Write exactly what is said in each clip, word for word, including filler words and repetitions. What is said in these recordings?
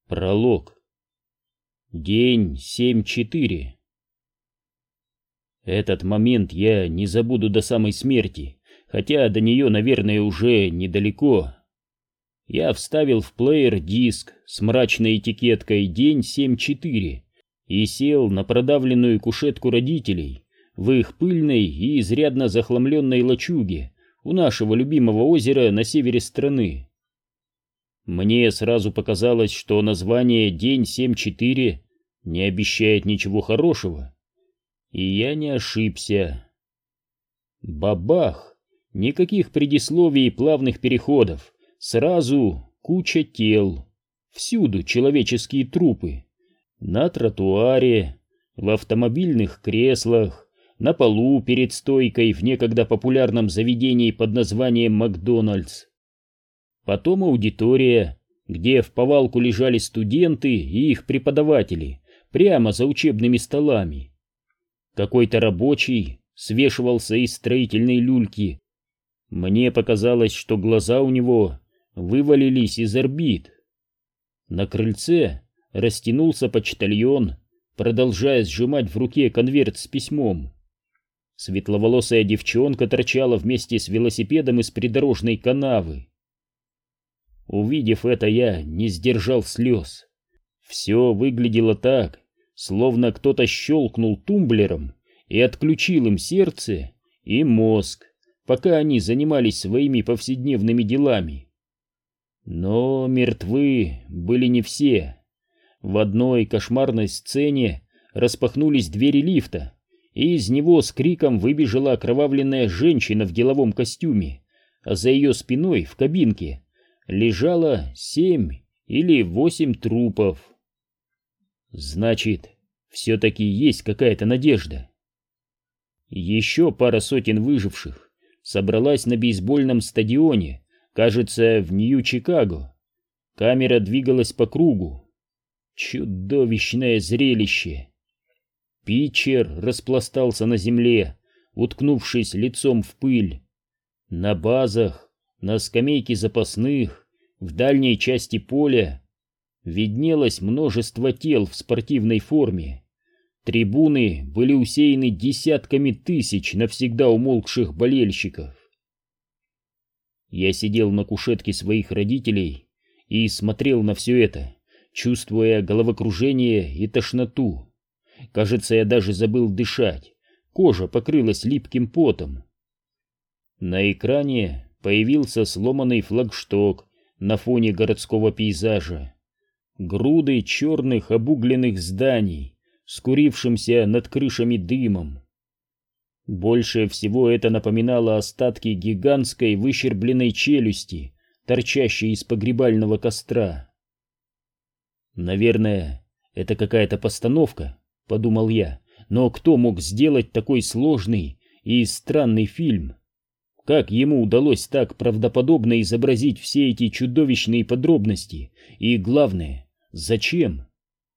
Пролог. День семь четыре. Этот момент я не забуду до самой смерти, хотя до нее, наверное, уже недалеко. Я вставил в плеер диск с мрачной этикеткой «День семь четыре» и сел на продавленную кушетку родителей в их пыльной и изрядно захламленной лачуге у нашего любимого озера на севере страны. Мне сразу показалось, что название «День семь четыре» не обещает ничего хорошего. И я не ошибся. Бабах! Никаких предисловий и плавных переходов. Сразу куча тел. Всюду человеческие трупы. На тротуаре, в автомобильных креслах, на полу перед стойкой в некогда популярном заведении под названием «Макдональдс». Потом аудитория, где в повалку лежали студенты и их преподаватели, прямо за учебными столами. Какой-то рабочий свешивался из строительной люльки. Мне показалось, что глаза у него вывалились из орбит. На крыльце растянулся почтальон, продолжая сжимать в руке конверт с письмом. Светловолосая девчонка торчала вместе с велосипедом из придорожной канавы. Увидев это, я не сдержал слез. Все выглядело так, словно кто-то щелкнул тумблером и отключил им сердце и мозг, пока они занимались своими повседневными делами. Но мертвы были не все. В одной кошмарной сцене распахнулись двери лифта, и из него с криком выбежала окровавленная женщина в деловом костюме, а за ее спиной в кабинке лежало семь или восемь трупов. Значит, все-таки есть какая-то надежда. Еще пара сотен выживших собралась на бейсбольном стадионе, кажется, в Нью-Чикаго. Камера двигалась по кругу. Чудовищное зрелище. Питчер распластался на земле, уткнувшись лицом в пыль. На базах, на скамейке запасных, в дальней части поля виднелось множество тел в спортивной форме. Трибуны были усеяны десятками тысяч навсегда умолкших болельщиков. Я сидел на кушетке своих родителей и смотрел на все это, чувствуя головокружение и тошноту. Кажется, я даже забыл дышать, кожа покрылась липким потом. На экране появился сломанный флагшток на фоне городского пейзажа. Груды черных обугленных зданий, скурившимся над крышами дымом. Больше всего это напоминало остатки гигантской выщербленной челюсти, торчащей из погребального костра. «Наверное, это какая-то постановка», — подумал я, «но кто мог сделать такой сложный и странный фильм? Как ему удалось так правдоподобно изобразить все эти чудовищные подробности? И главное, зачем?»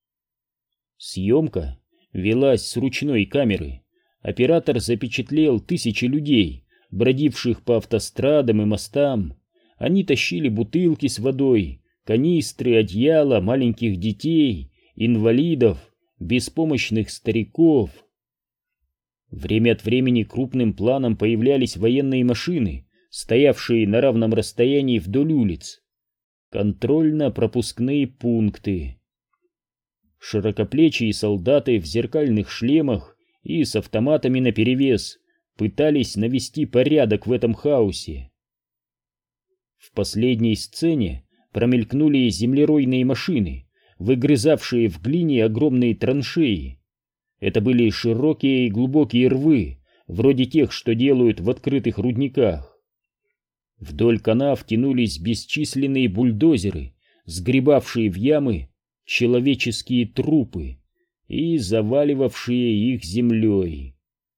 Съемка велась с ручной камеры. Оператор запечатлел тысячи людей, бродивших по автострадам и мостам. Они тащили бутылки с водой, канистры, одеяла, маленьких детей, инвалидов, беспомощных стариков. Время от времени крупным планом появлялись военные машины, стоявшие на равном расстоянии вдоль улиц. Контрольно-пропускные пункты. Широкоплечие солдаты в зеркальных шлемах и с автоматами наперевес пытались навести порядок в этом хаосе. В последней сцене промелькнули землеройные машины, выгрызавшие в глине огромные траншеи. Это были широкие и глубокие рвы, вроде тех, что делают в открытых рудниках. Вдоль канав тянулись бесчисленные бульдозеры, сгребавшие в ямы человеческие трупы и заваливавшие их землей.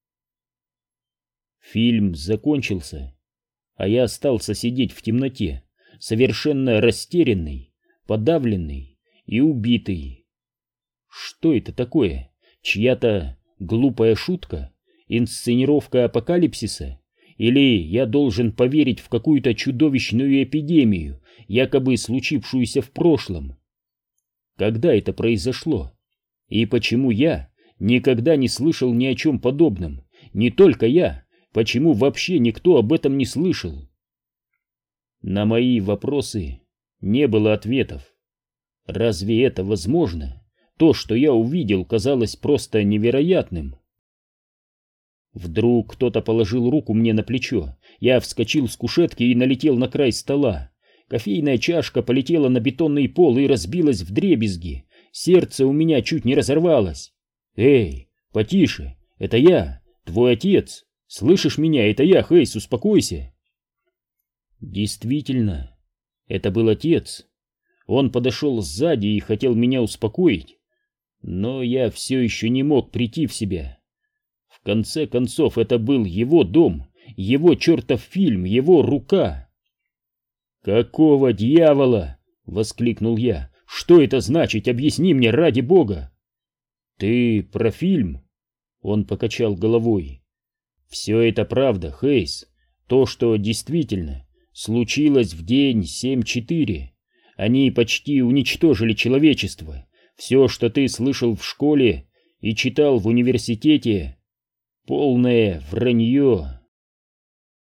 Фильм закончился, а я остался сидеть в темноте, совершенно растерянный, подавленный и убитый. Что это такое? Чья-то глупая шутка? Инсценировка апокалипсиса? Или я должен поверить в какую-то чудовищную эпидемию, якобы случившуюся в прошлом? Когда это произошло? И почему я никогда не слышал ни о чем подобном? Не только я, почему вообще никто об этом не слышал? На мои вопросы не было ответов. Разве это возможно? То, что я увидел, казалось просто невероятным. Вдруг кто-то положил руку мне на плечо. Я вскочил с кушетки и налетел на край стола. Кофейная чашка полетела на бетонный пол и разбилась вдребезги. Сердце у меня чуть не разорвалось. «Эй, потише, это я, твой отец. Слышишь меня, это я, Хейс, успокойся». Действительно, это был отец. Он подошел сзади и хотел меня успокоить, но я все еще не мог прийти в себя. В конце концов, это был его дом, его чертов фильм, его рука. «Какого дьявола?» — воскликнул я. «Что это значит? Объясни мне, ради бога!» «Ты про фильм?» Он покачал головой. «Все это правда, Хейс. То, что действительно случилось в день семь четыре. Они почти уничтожили человечество. Все, что ты слышал в школе и читал в университете, полное вранье».